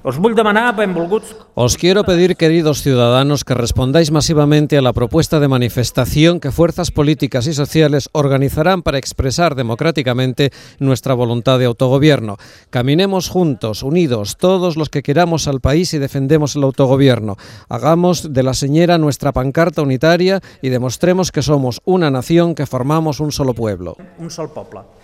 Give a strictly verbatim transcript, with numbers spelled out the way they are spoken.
Os vull demanar, benvolguts... Os quiero pedir, queridos ciudadanos, que respondáis masivamente a la propuesta de manifestación que fuerzas políticas y sociales organizarán para expresar democráticamente nuestra voluntad de autogobierno. Caminemos juntos, unidos, todos los que queramos al país y defendemos el autogobierno. Hagamos de la señera nuestra pancarta unitaria y demostremos que somos una nación, que formamos un solo pueblo. Un sol poble.